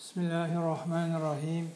Bismillahirrahmanirrahim.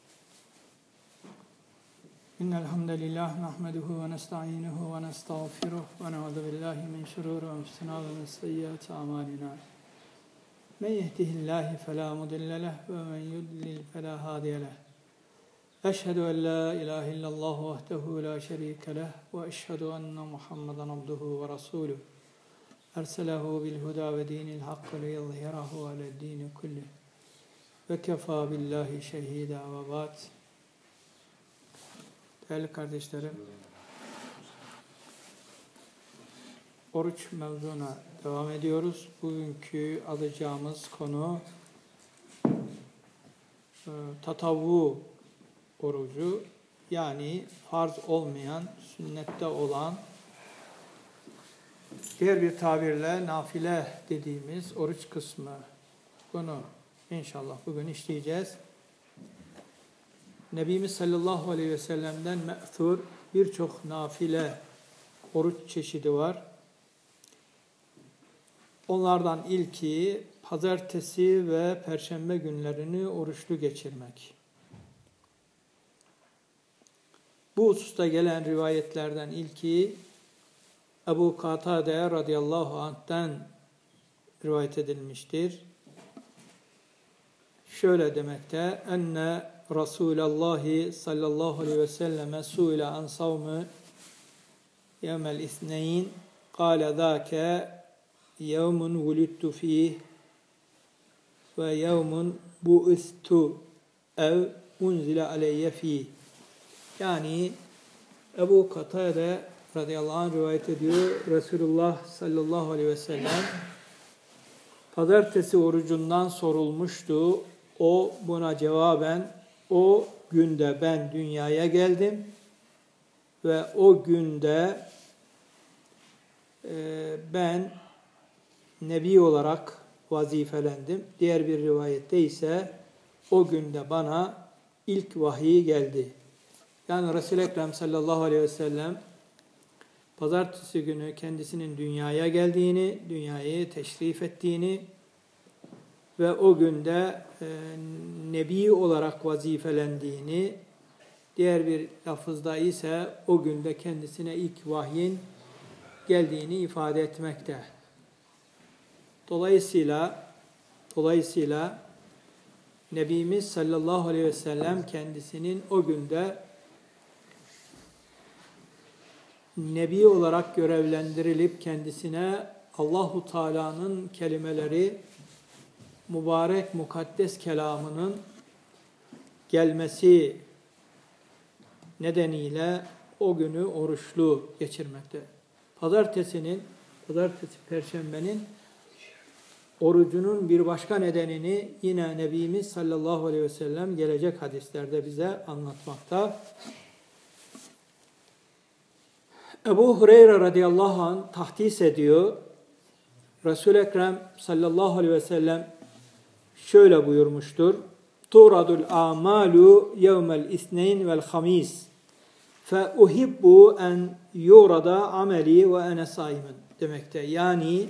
İnnel hamdelellahi nahmeduhu ve nestainuhu ve nestağfiruh ve na'udzu billahi min şururi enfusina ve min seyyiati amalina. Men yehdihillahu fela mudille lehu ve men yudlil fela hadiye lehu. Eşhedü en la ilahe illallah vahdehu la şerike lehu ve eşhedü enne Muhammeden abduhu ve resuluh. Erselehu bil huda ve dinil hakkı liyuzhirahu ale'd-dini kullih. Ve kefâ billahi şehîdâ ve ba'd. Değerli kardeşlerim, oruç mevzuna devam ediyoruz. Bugünkü alacağımız konu tatavvu orucu, yani farz olmayan, sünnette olan, diğer bir tabirle nafile dediğimiz oruç kısmı. Bunu İnşallah bugün işleyeceğiz. Nebimiz sallallahu aleyhi ve sellem'den me'thur birçok nafile oruç çeşidi var. Onlardan ilki pazartesi ve perşembe günlerini oruçlu geçirmek. Bu hususta gelen rivayetlerden ilki Ebu Katade radıyallahu anh'ten rivayet edilmiştir. Şöyle demekte: enne Resulallah sallallahu aleyhi ve selleme suile an savmi yevmel isneyn kâle zâke yevmun vulidtu fîh ve yevmun bu'istu ev unzile aleyye fîh. Yani Ebu Katade radıyallahu anh rivayet ediyor. Resulullah sallallahu aleyhi ve sellem pazartesi orucundan sorulmuştu. O buna cevaben, o günde ben dünyaya geldim ve o günde ben nebi olarak vazifelendim. Diğer bir rivayette ise o günde bana ilk vahiy geldi. Yani Resul-i Ekrem sallallahu aleyhi ve sellem pazartesi günü kendisinin dünyaya geldiğini, dünyayı teşrif ettiğini ve o günde nebi olarak vazifelendiğini, diğer bir lafızda ise o günde kendisine ilk vahyin geldiğini ifade etmekte. Dolayısıyla Nebimiz sallallahu aleyhi ve sellem kendisinin o günde nebi olarak görevlendirilip kendisine Allahu Teala'nın kelimeleri, mübarek mukaddes kelamının gelmesi nedeniyle o günü oruçlu geçirmekte. Perşembenin orucunun bir başka nedenini yine Nebimiz sallallahu aleyhi ve sellem gelecek hadislerde bize anlatmakta. Ebu Hureyre radıyallahu anh tahdis ediyor. Resul-i Ekrem sallallahu aleyhi ve sellem şöyle buyurmuştur: turadul amalu yevmel isneyn vel hamis fe uhibbu en yurada ameli ve ene saimin demekte. Yani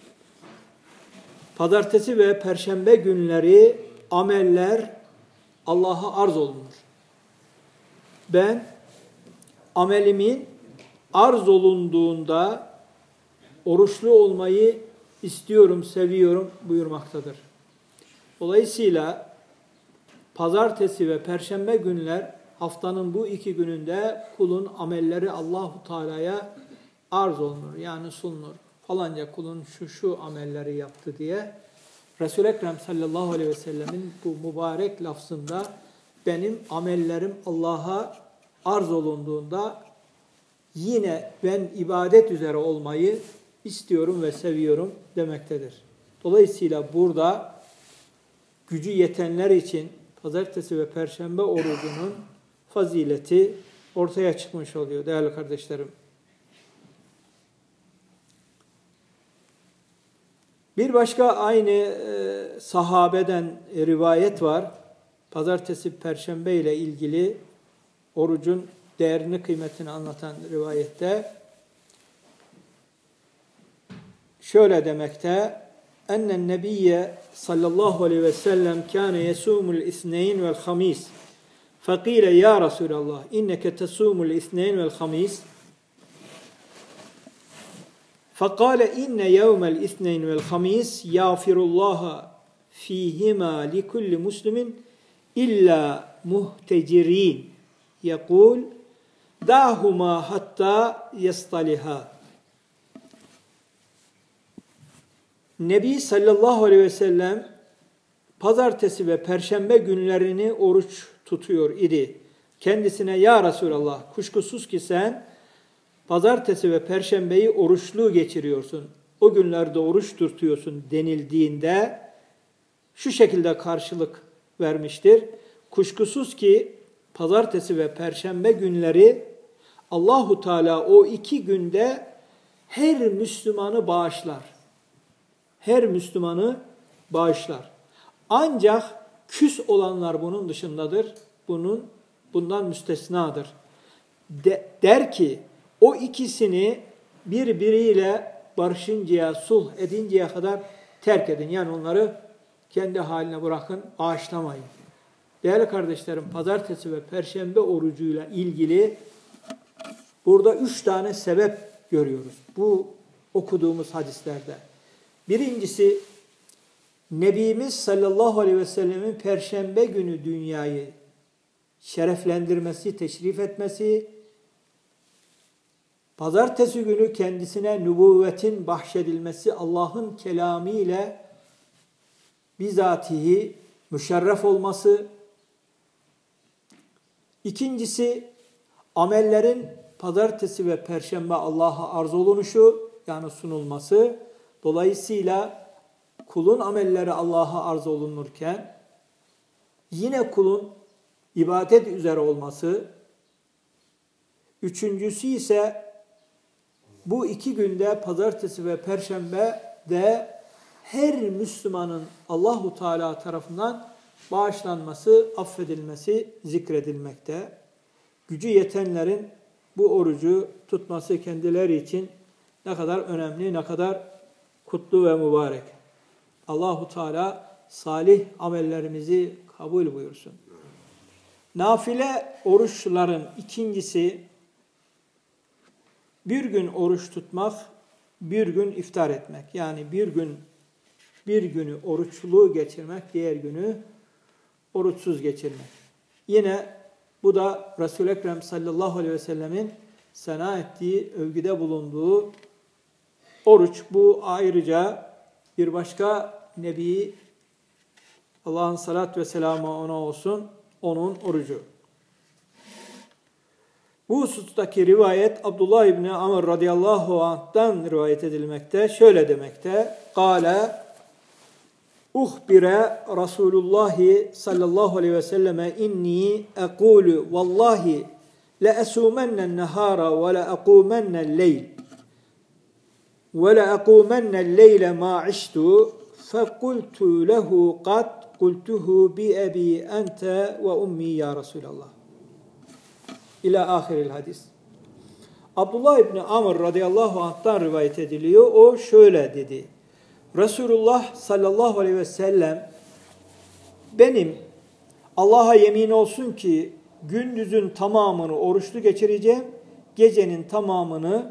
pazartesi ve perşembe günleri ameller Allah'a arz olunur. Ben amelimin arz olunduğunda oruçlu olmayı istiyorum, seviyorum buyurmaktadır. Dolayısıyla pazartesi ve perşembe günler, haftanın bu iki gününde kulun amelleri Allahu Teala'ya arz olunur. Yani sunulur. Falanca kulun şu amelleri yaptı diye. Resul-i Ekrem sallallahu aleyhi ve sellemin bu mübarek lafzında benim amellerim Allah'a arz olunduğunda yine ben ibadet üzere olmayı istiyorum ve seviyorum demektedir. Dolayısıyla burada gücü yetenler için pazartesi ve perşembe orucunun fazileti ortaya çıkmış oluyor değerli kardeşlerim. Bir başka aynı sahabeden rivayet var. Pazartesi, perşembe ile ilgili orucun değerini, kıymetini anlatan rivayette şöyle demekte: ennen nebiyye sallallahu aleyhi ve sellem kâne yesûmul isneyn vel hamis. Fekîle ya Resulallah inneke tesûmul isneyn vel hamis. Fekâle inne yevmel isneyn vel hamis yağfirullaha fîhima likulli muslimin illa muhtecirin. Yekûl dâhuma hatta yestaliha. Nebi sallallahu aleyhi ve sellem pazartesi ve perşembe günlerini oruç tutuyor idi. Kendisine ya Resulallah kuşkusuz ki sen pazartesi ve perşembeyi oruçlu geçiriyorsun. O günlerde oruç tutuyorsun denildiğinde şu şekilde karşılık vermiştir. Kuşkusuz ki pazartesi ve perşembe günleri Allahu Teala o iki günde her Müslümanı bağışlar. Her Müslümanı bağışlar. Ancak küs olanlar bunun dışındadır. Bundan müstesnadır. Der ki o ikisini birbiriyle barışıncaya, sulh edinceye kadar terk edin. Yani onları kendi haline bırakın, bağışlamayın. Değerli kardeşlerim, pazartesi ve perşembe orucuyla ilgili burada 3 tane sebep görüyoruz. Bu okuduğumuz hadislerde. Birincisi, Nebimiz sallallahu aleyhi ve sellemin perşembe günü dünyayı şereflendirmesi, teşrif etmesi, pazartesi günü kendisine nübüvvetin bahşedilmesi, Allah'ın kelamı ile bizatihi müşerref olması. İkincisi, amellerin pazartesi ve perşembe Allah'a arz olunuşu, yani sunulması. Dolayısıyla kulun amelleri Allah'a arz olunurken yine kulun ibadet üzere olması. Üçüncüsü ise bu iki günde pazartesi ve perşembe de her Müslümanın Allahu Teala tarafından bağışlanması, affedilmesi zikredilmekte. Gücü yetenlerin bu orucu tutması kendileri için ne kadar önemli, ne kadar kutlu ve mübarek. Allahu Teala salih amellerimizi kabul buyursun. Nafile oruçların ikincisi, bir gün oruç tutmak, bir gün iftar etmek. Yani bir günü oruçlu geçirmek, diğer günü oruçsuz geçirmek. Yine bu da Resul-i Ekrem sallallahu aleyhi ve sellemin sena ettiği, övgüde bulunduğu oruç. Bu ayrıca bir başka Nebi, Allah'ın salat ve selamı ona olsun, onun orucu. Bu husustaki rivayet Abdullah İbni Amr radıyallahu anh'tan rivayet edilmekte. Şöyle demekte. Kâle uhbire Resulullah sallallahu aleyhi ve selleme inni ekulu vallahi le esumennen nehara ve le ekumennel leyl ve le ekumennel leyle ma iştu fekultu lehu qad kultuhu bi ebi ente ve ummi ya Resulallah. İlâ ahiril hadis. Abdullah İbni Amr radıyallahu anh'tan rivayet ediliyor. O şöyle dedi. Resulullah sallallahu aleyhi ve sellem benim Allah'a yemin olsun ki gündüzün tamamını oruçlu geçireceğim, gecenin tamamını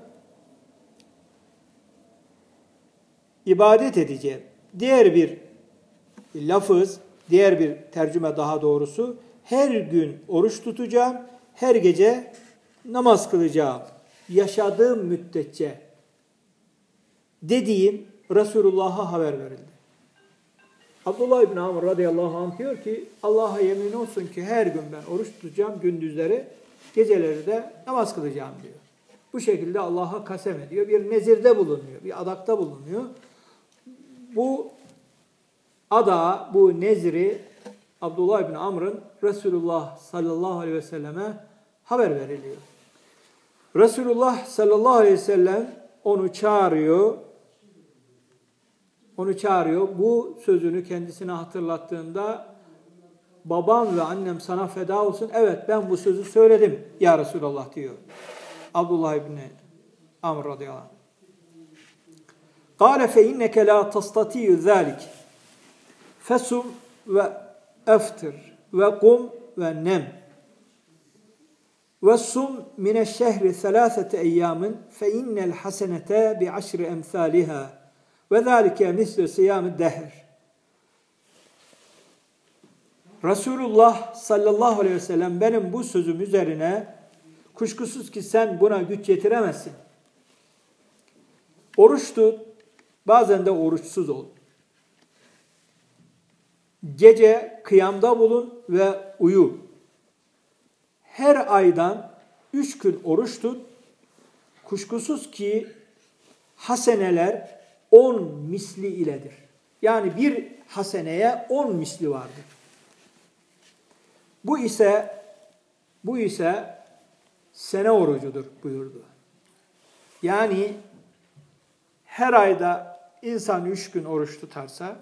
ibadet edeceğim. Diğer bir lafız, diğer bir tercüme daha doğrusu, her gün oruç tutacağım, her gece namaz kılacağım. Yaşadığım müddetçe dediğim Resulullah'a haber verildi. Abdullah İbni Amr radıyallahu anh diyor ki Allah'a yemin olsun ki her gün ben oruç tutacağım gündüzleri, geceleri de namaz kılacağım diyor. Bu şekilde Allah'a kasem ediyor. Bir nezirde bulunuyor, bir adakta bulunuyor. Bu ada, bu nezri Abdullah İbni Amr'ın Resulullah sallallahu aleyhi ve selleme haber veriliyor. Resulullah sallallahu aleyhi ve sellem onu çağırıyor. Bu sözünü kendisine hatırlattığında babam ve annem sana feda olsun. Evet ben bu sözü söyledim ya Resulallah diyor. Abdullah İbni Amr radıyallahu anh. قَالَ فَاِنَّكَ لَا تَسْتَطِيُّ ذَٰلِكِ فَسُمْ وَاَفْتِرْ وَقُمْ وَنَمْ وَالصُّمْ مِنَ الشَّهْرِ ثَلَاثَةَ اَيَّامٍ فَاِنَّ الْحَسَنَةَ بِعَشْرِ اَمْثَالِهَا وَذَٰلِكَ مِثْلُ صِيَامِ الدَّهْرِ. Resulullah sallallahu aleyhi ve sellem benim bu sözüm üzerine kuşkusuz ki sen buna güç yetiremezsin. Oruç tut, bazen de oruçsuz ol. Gece kıyamda bulun ve uyu. Her aydan 3 gün oruç tut. Kuşkusuz ki haseneler 10 misli iledir. Yani bir haseneye 10 misli vardır. Bu ise sene orucudur buyurdu. Yani her ayda insan 3 gün oruç tutarsa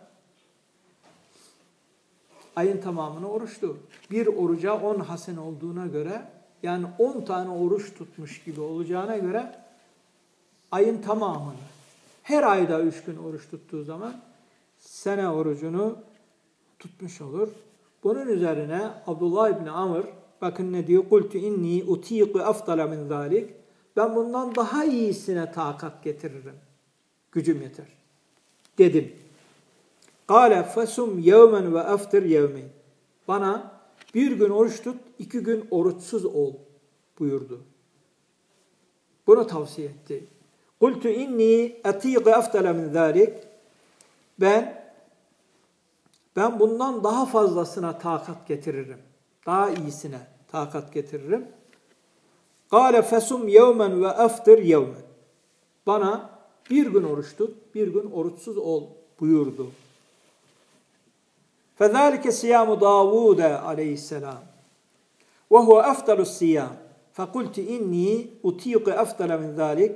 ayın tamamını oruçtu. Bir oruca 10 hasene olduğuna göre, yani 10 tane oruç tutmuş gibi olacağına göre ayın tamamını, her ayda 3 gün oruç tuttuğu zaman sene orucunu tutmuş olur. Bunun üzerine Abdullah İbni Amr bakın ne diyor? قُلْتُ اِنِّي اُتِيقُ اَفْضَلَ مِنْ ذَٰلِكِ Ben bundan daha iyisine takat getiririm. Gücüm yeter. Dedim. قَالَ فَسُمْ يَوْمًا وَاَفْتِرْ يَوْمًا Bana bir gün oruç tut, 2 gün oruçsuz ol buyurdu. Bunu tavsiye etti. قُلْتُ اِنِّي اَتِيقُ اَفْضَلَ مِنْ ذَٰلِكِ Ben bundan daha fazlasına takat getiririm. Daha iyisine takat getiririm. قَالَ فَسُمْ يَوْمًا وَاَفْتِرْ يَوْمًا Bana bir gün oruç tut, bir gün oruçsuz ol buyurdu. فَذَٰلِكَ صِيَامُ دَاوُودَ aleyhisselam وَهُوَ أَفْضَلُ الصِّيَامِ فَقُلْتُ اِنِّي اُتِيقُ أَفْضَلَ مِنْ ذَٰلِكِ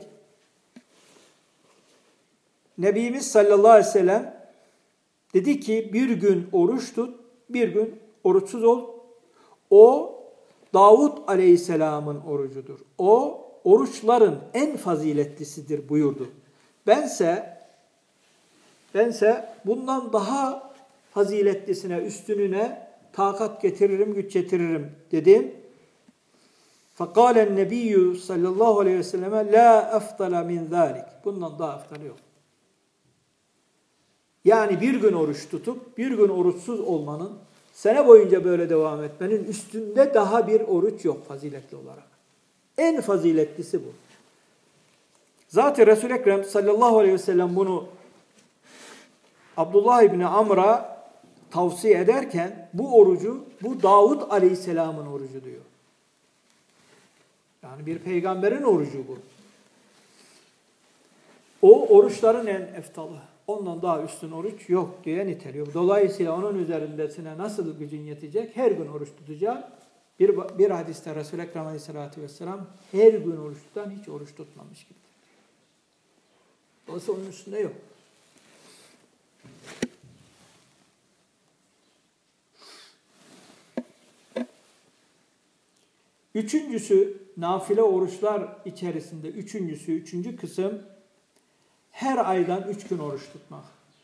Nebimiz sallallahu aleyhi ve sellem dedi ki bir gün oruç tut, bir gün oruçsuz ol. O Davud aleyhisselamın orucudur. O oruçların en faziletlisidir buyurdu. Bense bundan daha faziletlisine, üstününe takat getiririm, güç getiririm dedim. فَقَالَ النَّبِيُّ sallallahu aleyhi ve selleme لَا أَفْضَلَ مِنْ ذَٰلِكِ Bundan daha aftal yok. Yani bir gün oruç tutup bir gün oruçsuz olmanın, sene boyunca böyle devam etmenin üstünde daha bir oruç yok faziletli olarak. En faziletlisi bu. Zaten Resul-i Ekrem sallallahu aleyhi ve sellem bunu Abdullah İbni Amr'a tavsiye ederken bu orucu, bu Davud aleyhisselamın orucu diyor. Yani bir peygamberin orucu bu. O oruçların en eftalı. Ondan daha üstün oruç yok diye niteliyor. Dolayısıyla onun üzerindesine nasıl gücün yetecek? Her gün oruç tutacak. Bir hadiste Resul-i Ekrem aleyhissalatü vesselam her gün oruç tutan hiç oruç tutmamış gibi. Dolayısıyla onun üstünde yok. Üçüncüsü, nafile oruçlar içerisinde üçüncü kısım, her aydan 3 gün oruç tutmak.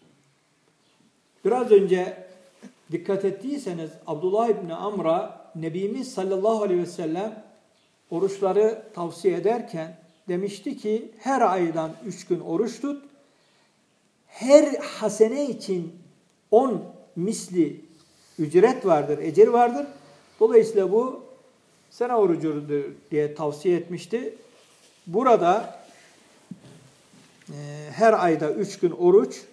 Biraz önce dikkat ettiyseniz Abdullah İbni Amr'a Nebimiz sallallahu aleyhi ve sellem oruçları tavsiye ederken demişti ki her aydan 3 gün oruç tut. Her hasene için 10 misli ücret vardır, ecir vardır. Dolayısıyla bu sene orucudur diye tavsiye etmişti. Burada her ayda 3 gün oruç,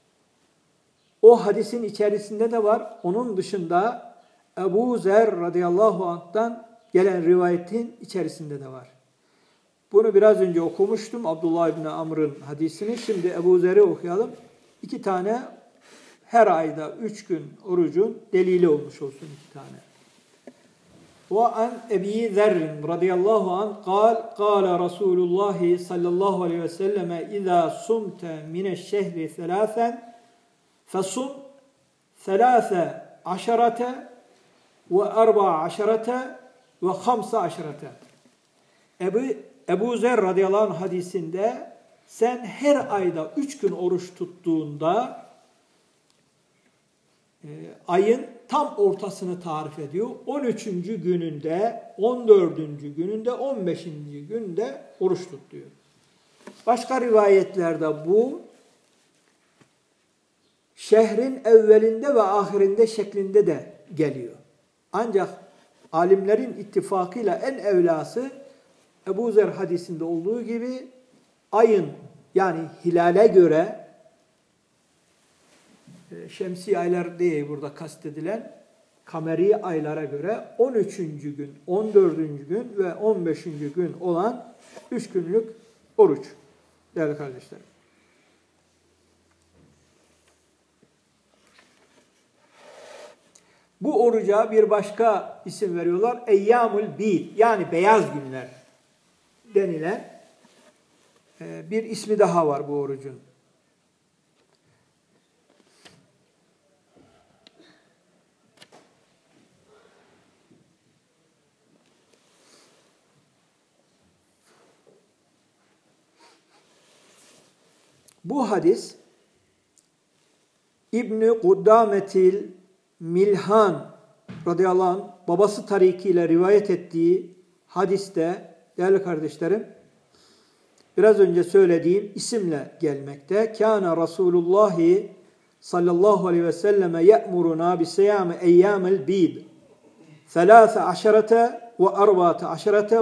o hadisin içerisinde de var. Onun dışında Ebu Zer radıyallahu anh'tan gelen rivayetin içerisinde de var. Bunu biraz önce okumuştum. Abdullah İbni Amr'ın hadisini. Şimdi Ebu Zer'i okuyalım. 2 tane her ayda 3 gün orucun delili olmuş olsun 2 tane. وعن أبي ذر رضي الله عنه قال رسول الله صلى الله عليه وسلم إذا صمت من الشهر ثلاثا فصم 13 و14 ve 15. Ebu Zer radıyallahu anh hadisinde sen her ayda 3 gün oruç tuttuğunda ayın tam ortasını tarif ediyor. 13. gününde, 14. gününde, 15. günde oruç tut diyor. Başka rivayetlerde bu şehrin evvelinde ve ahirinde şeklinde de geliyor. Ancak alimlerin ittifakıyla en evlası Ebu Zer hadisinde olduğu gibi ayın yani hilale göre şemsi aylar değil burada kastedilen kameri aylara göre 13. gün, 14. gün ve 15. gün olan 3 günlük oruç değerli kardeşlerim. Bu oruca bir başka isim veriyorlar. Eyyamul Bid yani beyaz günler denilen bir ismi daha var bu orucun. Bu hadis İbn-i Kudametil Milhan radıyallahu anh babası tarikiyle rivayet ettiği hadiste değerli kardeşlerim biraz önce söylediğim isimle gelmekte. Kâne Resulullah sallallahu aleyhi ve selleme ye'muruna bi siyâmi eyyâmel bîd 13 ve 14 ve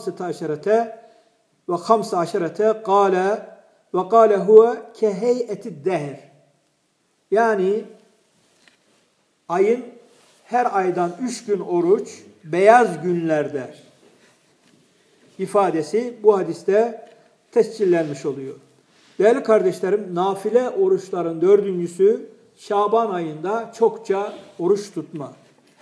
15 kâle ve kâle huve kehey'etid dehr yani ayın her aydan 3 gün oruç beyaz günlerde ifadesi bu hadiste tescillenmiş oluyor. Değerli kardeşlerim, nafile oruçların dördüncüsü Şaban ayında çokça oruç tutma.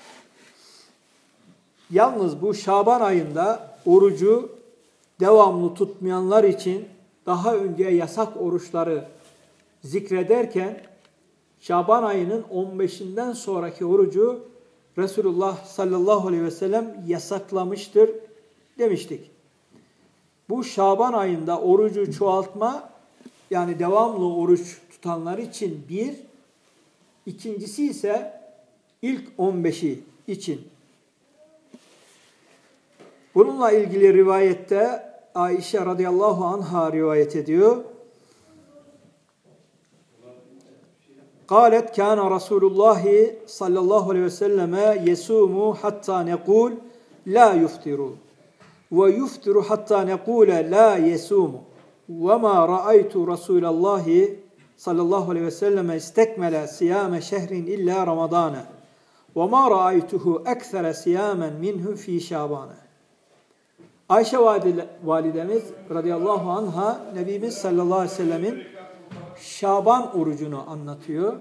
Yalnız bu Şaban ayında orucu devamlı tutmayanlar için daha önce yasak oruçları zikrederken Şaban ayının 15'inden sonraki orucu Resulullah sallallahu aleyhi ve sellem yasaklamıştır demiştik. Bu Şaban ayında orucu çoğaltma yani devamlı oruç tutanlar için bir, ikincisi ise ilk 15'i için. Bununla ilgili rivayette Ayşe radıyallahu anha rivayet ediyor. قالت كان رسول الله صلى الله عليه وسلم يصوم حتى نقول لا يفطر ويفطر حتى نقول لا يصوم وما رأيت رسول الله صلى الله عليه وسلم استكمل صيام شهر إلا رمضان وما رأيته أكثر صياما منه في شعبان. Ayşe validemiz radıyallahu anha Nebimiz sallallahu aleyhi ve sellemin Şaban orucunu anlatıyor.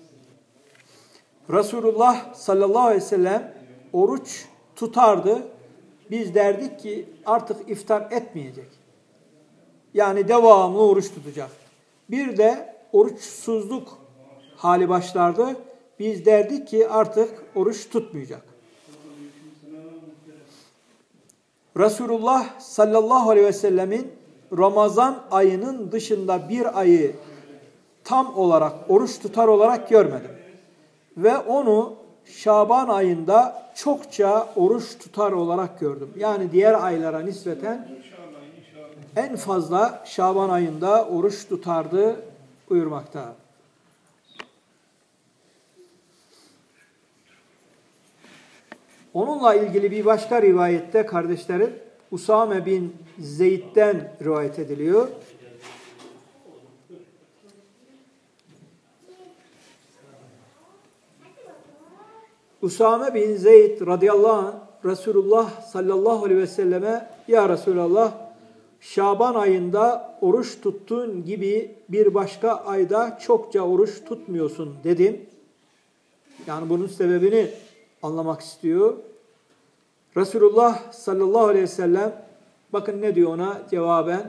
Resulullah sallallahu aleyhi ve sellem oruç tutardı. Biz derdik ki artık iftar etmeyecek. Yani devamlı oruç tutacak. Bir de oruçsuzluk hali başlardı. Biz derdik ki artık oruç tutmayacak. Resulullah sallallahu aleyhi ve sellemin Ramazan ayının dışında bir ayı tam olarak oruç tutar olarak görmedim. Ve onu Şaban ayında çokça oruç tutar olarak gördüm. Yani diğer aylara nispeten en fazla Şaban ayında oruç tutardı buyurmakta. Onunla ilgili bir başka rivayette kardeşlerim Usame bin Zeyd'den rivayet ediliyor. Usame bin Zeyd radıyallahu anh Resulullah sallallahu aleyhi ve selleme ya Resulallah Şaban ayında oruç tuttuğun gibi bir başka ayda çokça oruç tutmuyorsun dedim. Yani bunun sebebini anlamak istiyor. Resulullah sallallahu aleyhi ve sellem bakın ne diyor ona cevaben.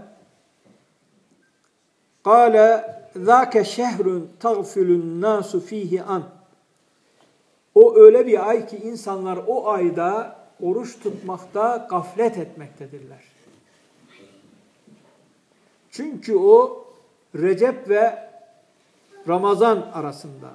Kâle zâke şehrun tağfilun nâsu fîhi an. O öyle bir ay ki insanlar o ayda oruç tutmakta gaflet etmektedirler. Çünkü o Recep ve Ramazan arasında.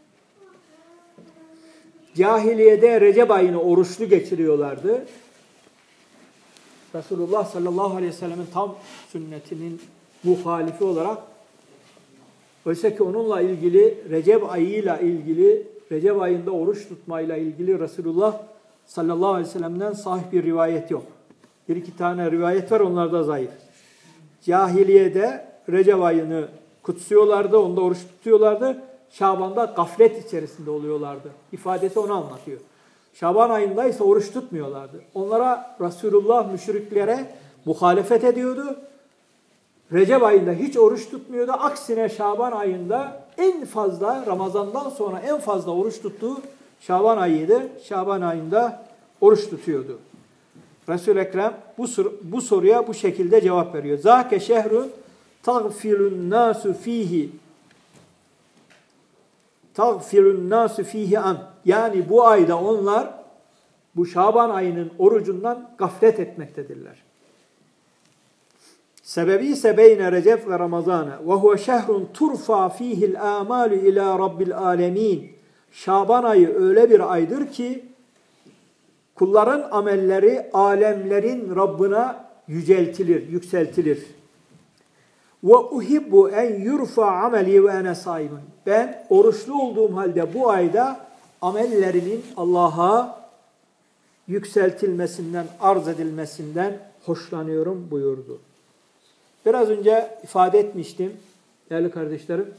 Cahiliyede Recep ayını oruçlu geçiriyorlardı. Resulullah sallallahu aleyhi ve sellemin tam sünnetinin muhalifi olarak, oysa ki onunla ilgili, Recep ayıyla ilgili, Recep ayında oruç tutmayla ilgili Resulullah sallallahu aleyhi ve sellem'den sahih bir rivayet yok. Bir iki tane rivayet var, onlar da zayıf. Cahiliyede Recep ayını kutsuyorlardı, onda oruç tutuyorlardı. Şaban'da gaflet içerisinde oluyorlardı. İfadesi onu anlatıyor. Şaban ayında ise oruç tutmuyorlardı. Onlara Resulullah müşriklere muhalefet ediyordu. Recep ayında hiç oruç tutmuyordu. Aksine Şaban ayında en fazla, Ramazan'dan sonra en fazla oruç tuttuğu Şaban ayıydı. Şaban ayında oruç tutuyordu. Resul-i Ekrem bu soruya bu şekilde cevap veriyor. Zâke şehrun tagfilun nâsu fîhi. Tagfilun nâsu fîhi an. Yani bu ayda onlar bu Şaban ayının orucundan gaflet etmektedirler. Sebebi ise beyne Recep ve Ramazan'a ve huve şehrun turfa fîhil âmâlu ilâ rabbil âlemîn. Şaban ayı öyle bir aydır ki kulların amelleri alemlerin Rabbına yüceltilir, yükseltilir. Ve uhibbu en yurfa ameli ve ene saimun. Ben oruçlu olduğum halde bu ayda amellerimin Allah'a yükseltilmesinden, arz edilmesinden hoşlanıyorum buyurdu. Biraz önce ifade etmiştim değerli kardeşlerim.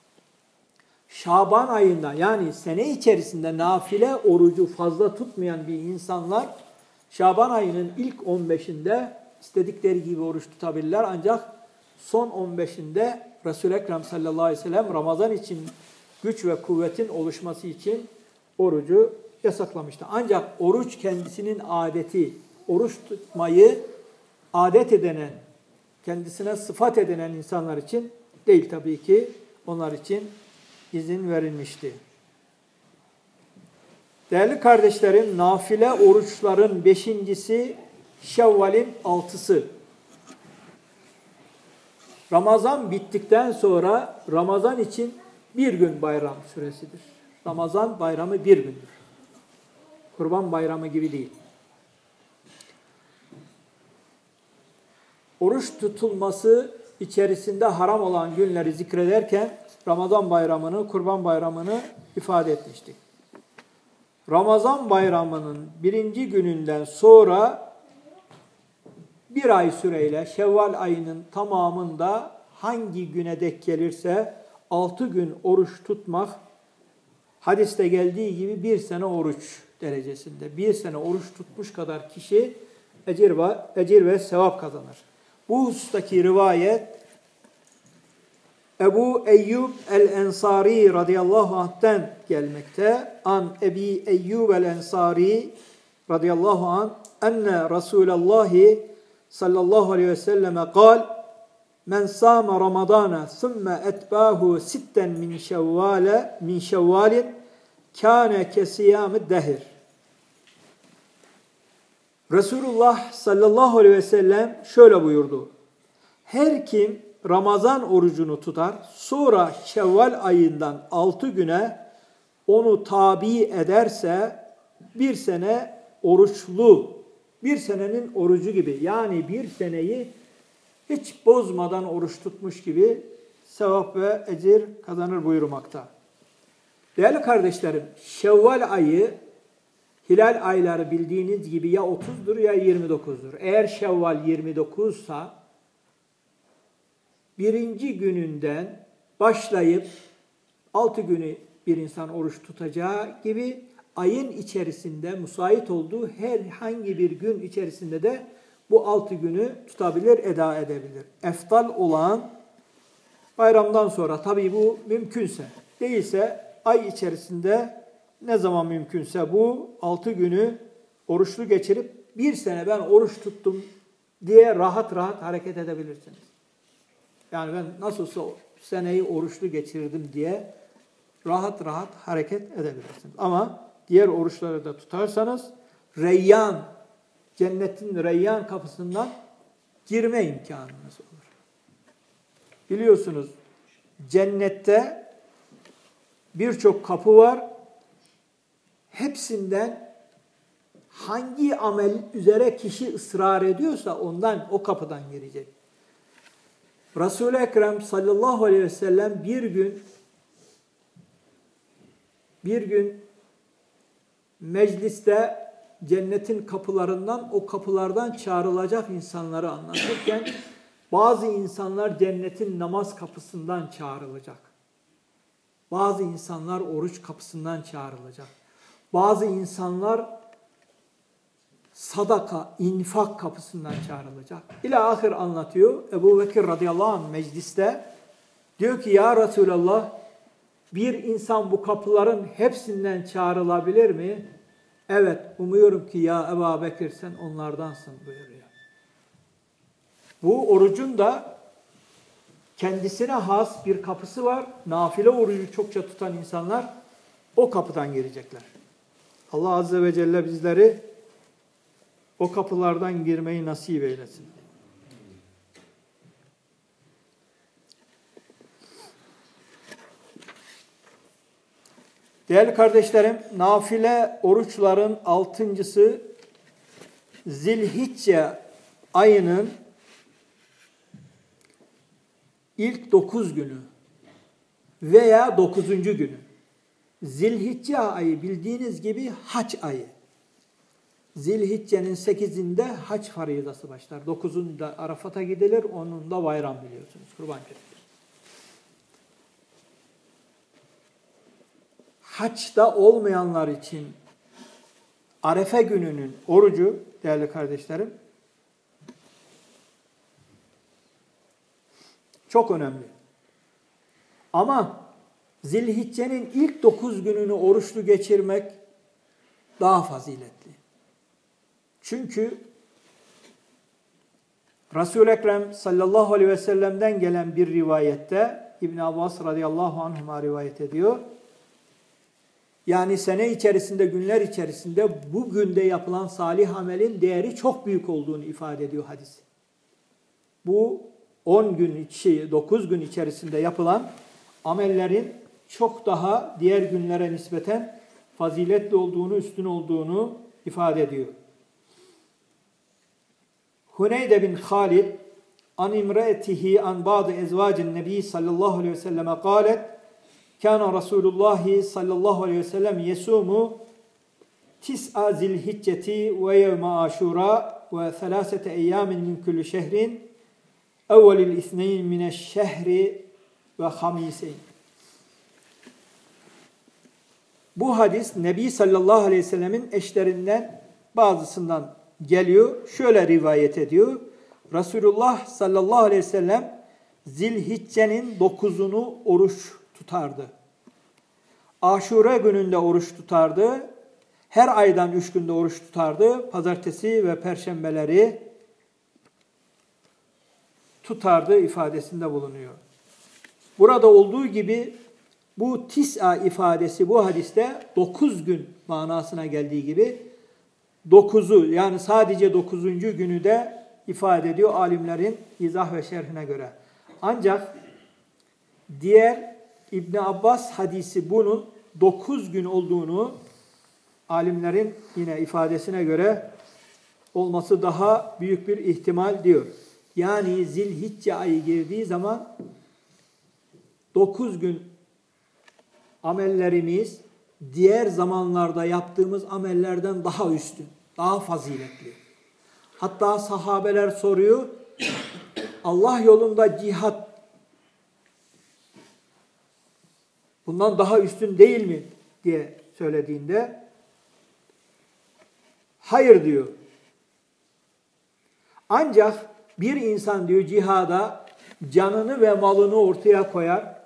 Şaban ayında, yani sene içerisinde nafile orucu fazla tutmayan bir insanlar Şaban ayının ilk 15'inde istedikleri gibi oruç tutabilirler. Ancak son 15'inde Resul-i Ekrem sallallahu aleyhi ve sellem Ramazan için güç ve kuvvetin oluşması için orucu yasaklamıştı. Ancak oruç kendisinin adeti, oruç tutmayı adet edinen, kendisine sıfat edinen insanlar için değil tabii ki, onlar için izin verilmişti. Değerli kardeşlerim, nafile oruçların 5.'si Şevval'in 6'sı. Ramazan bittikten sonra Ramazan için bir gün bayram süresidir. Ramazan bayramı bir gündür. Kurban bayramı gibi değil. Oruç tutulması içerisinde haram olan günleri zikrederken Ramazan bayramını, Kurban bayramını ifade etmiştik. Ramazan bayramının 1. gününden sonra bir ay süreyle Şevval ayının tamamında hangi güne denk gelirse 6 gün oruç tutmak, hadiste geldiği gibi 1 sene oruç derecesinde. 1 sene oruç tutmuş kadar kişi ecir ve sevap kazanır. Bu husustaki rivayet Ebu Eyyub el-Ensari radıyallahu anh'ten gelmekte. An Ebi Eyyub el-Ensari radıyallahu anh enne Resulallah sallallahu aleyhi ve selleme kal men sâme Ramadana thumme etbâhu sitten min şevvalin kâne kesiyâmid dehir. Resulullah sallallahu aleyhi ve sellem şöyle buyurdu. Her kim Ramazan orucunu tutar, sonra Şevval ayından 6 güne onu tabi ederse 1 sene oruçlu, 1 senenin orucu gibi, yani 1 seneyi hiç bozmadan oruç tutmuş gibi sevap ve ecir kazanır buyurmakta. Değerli kardeşlerim, Şevval ayı, hilal ayları bildiğiniz gibi ya 30'dur ya 29'dur. Eğer Şevval 29'sa 1. gününden başlayıp 6 günü bir insan oruç tutacağı gibi ayın içerisinde müsait olduğu herhangi bir gün içerisinde de bu 6 günü tutabilir, eda edebilir. Eftal olan bayramdan sonra, tabii bu mümkünse, değilse ay içerisinde ne zaman mümkünse bu 6 günü oruçlu geçirip 1 sene ben oruç tuttum diye rahat rahat hareket edebilirsiniz. Yani ben nasılsa seneyi oruçlu geçirdim diye rahat rahat hareket edebilirsiniz. Ama diğer oruçları da tutarsanız Reyyan, cennetin Reyyan kapısından girme imkanınız olur. Biliyorsunuz cennette birçok kapı var. Hepsinden hangi amel üzere kişi ısrar ediyorsa ondan, o kapıdan girecek. Resul-i Ekrem sallallahu aleyhi ve sellem bir gün mecliste cennetin kapılarından, o kapılardan çağrılacak insanları anlatırken bazı insanlar cennetin namaz kapısından çağrılacak. Bazı insanlar oruç kapısından çağrılacak. Bazı insanlar sadaka, infak kapısından çağrılacak. İlâ-ahir anlatıyor. Ebu Bekir radıyallahu anh mecliste diyor ki ya Resulallah, bir insan bu kapıların hepsinden çağrılabilir mi? Evet, umuyorum ki ya Ebu Bekir sen onlardansın buyuruyor. Bu orucun da kendisine has bir kapısı var. Nafile orucu çokça tutan insanlar o kapıdan girecekler. Allah Azze ve Celle bizleri o kapılardan girmeyi nasip eylesin. Değerli kardeşlerim, nafile oruçların 6.'sı Zilhicce ayının ilk 9 günü veya 9. günü. Zilhicce ayı bildiğiniz gibi hac ayı. Zilhicce'nin 8'inde hac farizası başlar. 9'unda Arafat'a gidilir, 10'unda bayram biliyorsunuz. Kurban kesilir. Haçta olmayanlar için Arefe gününün orucu değerli kardeşlerim çok önemli. Ama Zilhicce'nin ilk 9 gününü oruçlu geçirmek daha faziletli. Çünkü Resul-i Ekrem sallallahu aleyhi ve sellem'den gelen bir rivayette İbn Abbas radıyallahu anhuma rivayet ediyor. Yani sene içerisinde, günler içerisinde bu günde yapılan salih amelin değeri çok büyük olduğunu ifade ediyor hadis. Bu 9 gün içerisinde yapılan amellerin çok daha diğer günlere nispeten faziletli olduğunu, üstün olduğunu ifade ediyor. Huneyde bin Halid an imraetihi an ba'd ezvacin nebi sallallahu aleyhi ve selleme kâlet kâne Resulullah sallallahu aleyhi ve sellem yesumu tis'a zilhicceti ve yevme aşura ve thelâsete eyyamin min kulli şehrin evvelil isneyn mineşşehri ve hamiseyn. Bu hadis Nebi sallallahu aleyhi ve sellemin eşlerinden bazısından geliyor. Şöyle rivayet ediyor. Resulullah sallallahu aleyhi ve sellem Zilhicce'nin 9'unu oruç tutardı. Aşure gününde oruç tutardı. Her aydan 3 günde oruç tutardı. Pazartesi ve perşembeleri tutardı ifadesinde bulunuyor. Burada olduğu gibi bu tis'a ifadesi bu hadiste 9 gün manasına geldiği gibi 9'u yani sadece 9. günü de ifade ediyor alimlerin izah ve şerhine göre. Ancak diğer İbn Abbas hadisi bunun 9 gün olduğunu alimlerin yine ifadesine göre olması daha büyük bir ihtimal diyor. Yani Zilhicce ayı girdiği zaman 9 gün amellerimiz diğer zamanlarda yaptığımız amellerden daha üstün, daha faziletli. Hatta sahabeler soruyor, Allah yolunda cihat bundan daha üstün değil mi diye söylediğinde hayır diyor. Ancak bir insan diyor cihada canını ve malını ortaya koyar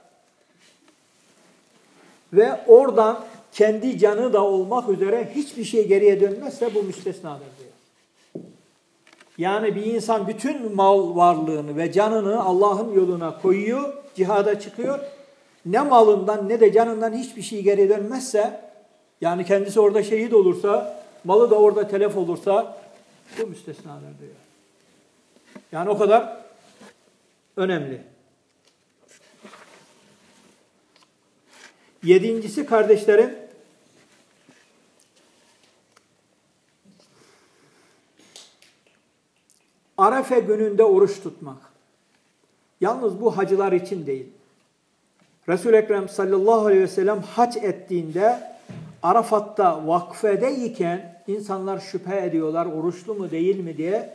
ve oradan kendi canı da olmak üzere hiçbir şey geriye dönmezse bu müstesnadır diyor. Yani bir insan bütün mal varlığını ve canını Allah'ın yoluna koyuyor, cihada çıkıyor. Ne malından ne de canından hiçbir şey geri dönmezse, yani kendisi orada şehit olursa, malı da orada telef olursa bu müstesnadır diyor. Yani o kadar önemli. Yedincisi kardeşlerim, Arefe gününde oruç tutmak. Yalnız bu hacılar için değil. Resul-i Ekrem sallallahu aleyhi ve sellem hac ettiğinde Arafat'ta vakfedeyken insanlar şüphe ediyorlar oruçlu mu değil mi diye.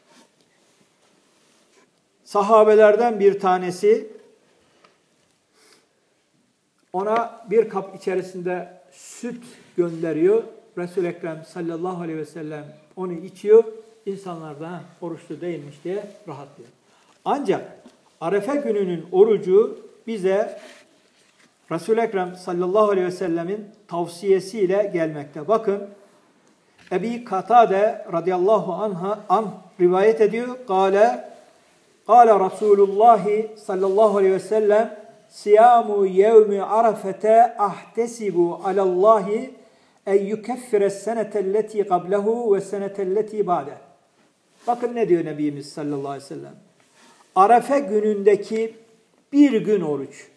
Sahabelerden bir tanesi ona bir kap içerisinde süt gönderiyor. Resul-i Ekrem sallallahu aleyhi ve sellem onu içiyor. İnsanlar da oruçlu değilmiş diye rahatlıyor. Ancak Arefe gününün orucu bize Resul-i Ekrem sallallahu aleyhi ve sellemin tavsiyesiyle gelmekte. Bakın Ebi Katade radıyallahu anh rivayet ediyor. Kale Resulullah sallallahu aleyhi ve sellem siyamu yevmi arafete ahtesibu alallahi en yukeffires senetelleti qablehu ve senetelleti ba'de. Bakın ne diyor Nebimiz sallallahu aleyhi ve sellem. Arefe günündeki bir gün oruç.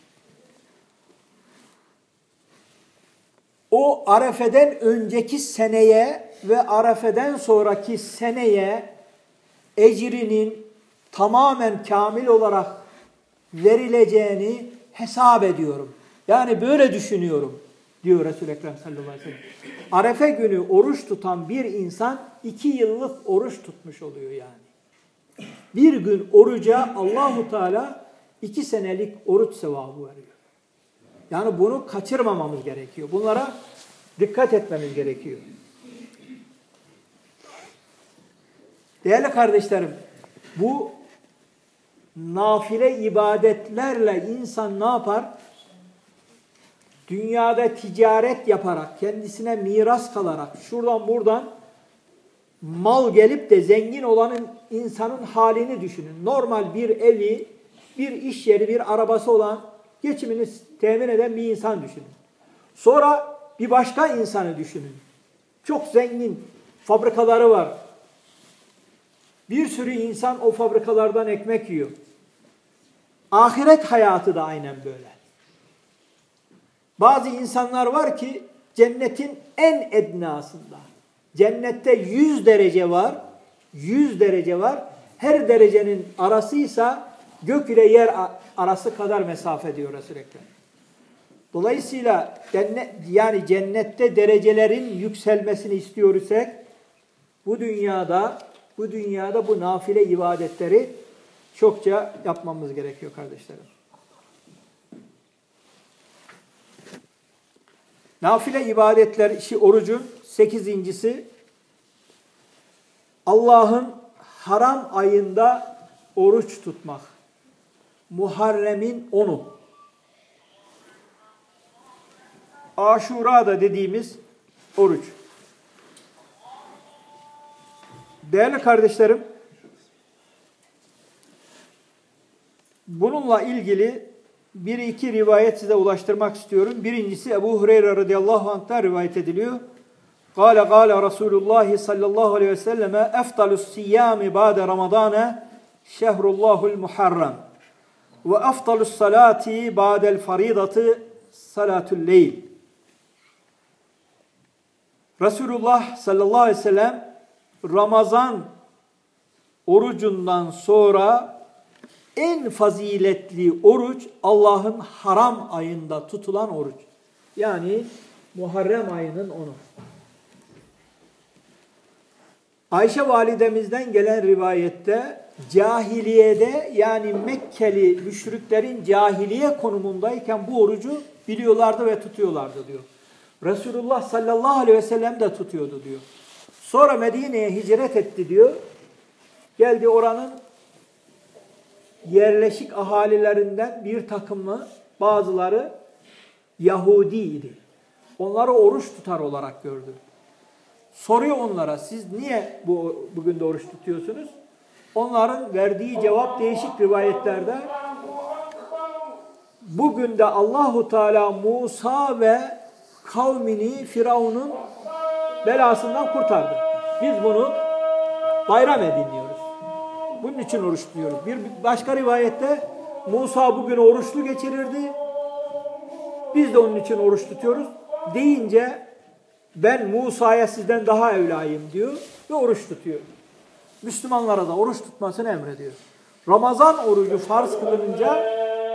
O Arefe'den önceki seneye ve Arefe'den sonraki seneye ecrinin tamamen kamil olarak verileceğini hesap ediyorum. Yani böyle düşünüyorum diyor Resul-i Ekrem sallallahu aleyhi ve sellem. Arefe günü oruç tutan bir insan 2 yıllık oruç tutmuş oluyor yani. Bir gün oruca Allahu Teala 2 senelik oruç sevabı veriyor. Yani bunu kaçırmamamız gerekiyor. Bunlara dikkat etmemiz gerekiyor. Değerli kardeşlerim, bu nafile ibadetlerle insan ne yapar? Dünyada ticaret yaparak, kendisine miras kalarak, şuradan buradan mal gelip de zengin olanın insanın halini düşünün. Normal bir evi, bir iş yeri, bir arabası olan, geçimini temin eden bir insan düşünün. Sonra bir başka insanı düşünün. Çok zengin, fabrikaları var. Bir sürü insan o fabrikalardan ekmek yiyor. Ahiret hayatı da aynen böyle. Bazı insanlar var ki cennetin en ednasında. Cennette 100 derece var. 100 derece var. Her derecenin arasıysa gök ile yer arası kadar mesafe diyor Resul-i Ekrem. Dolayısıyla cennette derecelerin yükselmesini istiyorsak bu dünyada bu nafile ibadetleri çokça yapmamız gerekiyor kardeşlerim. Nafile ibadetler orucun 8.'si Allah'ın haram ayında oruç tutmak. Muharrem'in 10'u. Aşura da dediğimiz oruç. Değerli kardeşlerim, bununla ilgili bir iki rivayet size ulaştırmak istiyorum. Birincisi Ebu Hureyre radıyallahu anh'tan rivayet ediliyor. Kâle Resulullah sallallahu aleyhi ve selleme eftalus siyâmi ba'de Ramazâne şehrullahul muharrem ve eftalus salati ba'del faridatı salatul leyl. Resulullah sallallahu aleyhi ve sellem Ramazan orucundan sonra en faziletli oruç Allah'ın haram ayında tutulan oruç. Yani Muharrem ayının 10'u. Ayşe validemizden gelen rivayette cahiliyede yani Mekkeli müşriklerin cahiliye konumundayken bu orucu biliyorlardı ve tutuyorlardı diyor. Resulullah sallallahu aleyhi ve sellem de tutuyordu diyor. Sonra Medine'ye hicret etti diyor. Geldi oranın yerleşik ahalilerinden bir takımı bazıları Yahudiydi. Onları oruç tutar olarak gördü. Soruyor onlara siz niye bugün de oruç tutuyorsunuz? Onların verdiği cevap değişik rivayetlerde bugün de Allahu Teala Musa ve kavmini Firavun'un belasından kurtardı. Biz bunu bayram ediniyoruz. Bunun için oruç tutuyoruz. Bir başka rivayette Musa bugün oruçlu geçirirdi. Biz de onun için oruç tutuyoruz deyince ben Musa'ya sizden daha evlayım diyor ve oruç tutuyor. Müslümanlara da oruç tutmasını emrediyor. Ramazan orucu farz kılınınca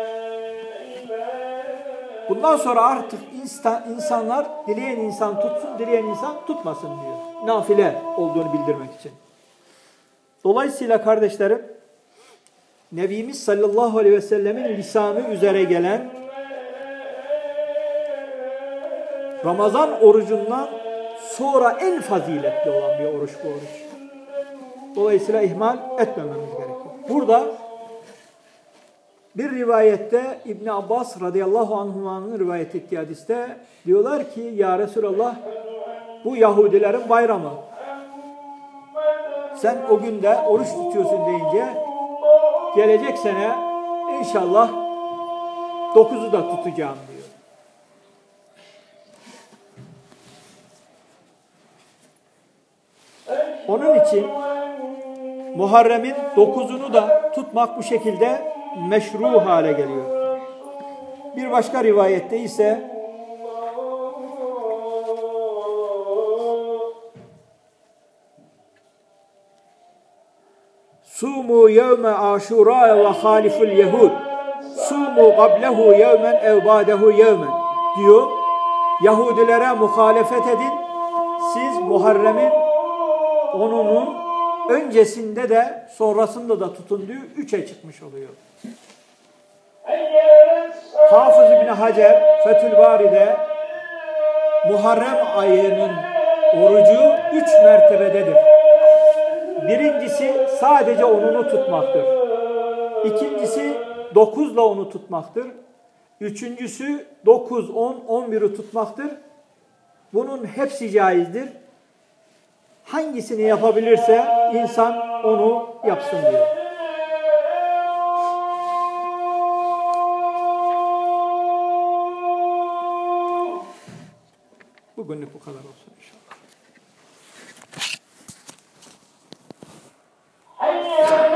bundan sonra artık insanlar dileyen insan tutsun, dileyen insan tutmasın diyor. Nafile olduğunu bildirmek için. Dolayısıyla kardeşlerim, Nebimiz sallallahu aleyhi ve sellemin lisanı üzere gelen Ramazan orucundan sonra en faziletli olan bir oruç bu oruç. Dolayısıyla ihmal etmememiz gerekiyor. Burada bir rivayette İbn Abbas radıyallahu anhuma'nın rivayet ettiği hadiste diyorlar ki ya Resulallah bu Yahudilerin bayramı. Sen o günde oruç tutuyorsun deyince gelecek sene inşallah 9'u da tutacağım diyor. Onun için Muharrem'in 9'unu da tutmak bu şekilde meşru hale geliyor. Bir başka rivayette ise Sumu yevme aşura ve haliful yehud. Sumu qablehu yevmen ev ba'dehu yevmen diyor. Yahudilere muhalefet edin. Siz Muharrem'in 10'unun öncesinde de sonrasında da tutun diyor. 3'e çıkmış oluyor. Hafız İbni Hacer Fethül Bari'de Muharrem ayının orucu 3 mertebededir. Birincisi sadece 10'unu tutmaktır. İkincisi 9'la onu tutmaktır. Üçüncüsü 9, 10, 11'i tutmaktır. Bunun hepsi caizdir. Hangisini yapabilirse insan onu yapsın diyor. Bugünlük bu kadar olsun inşallah.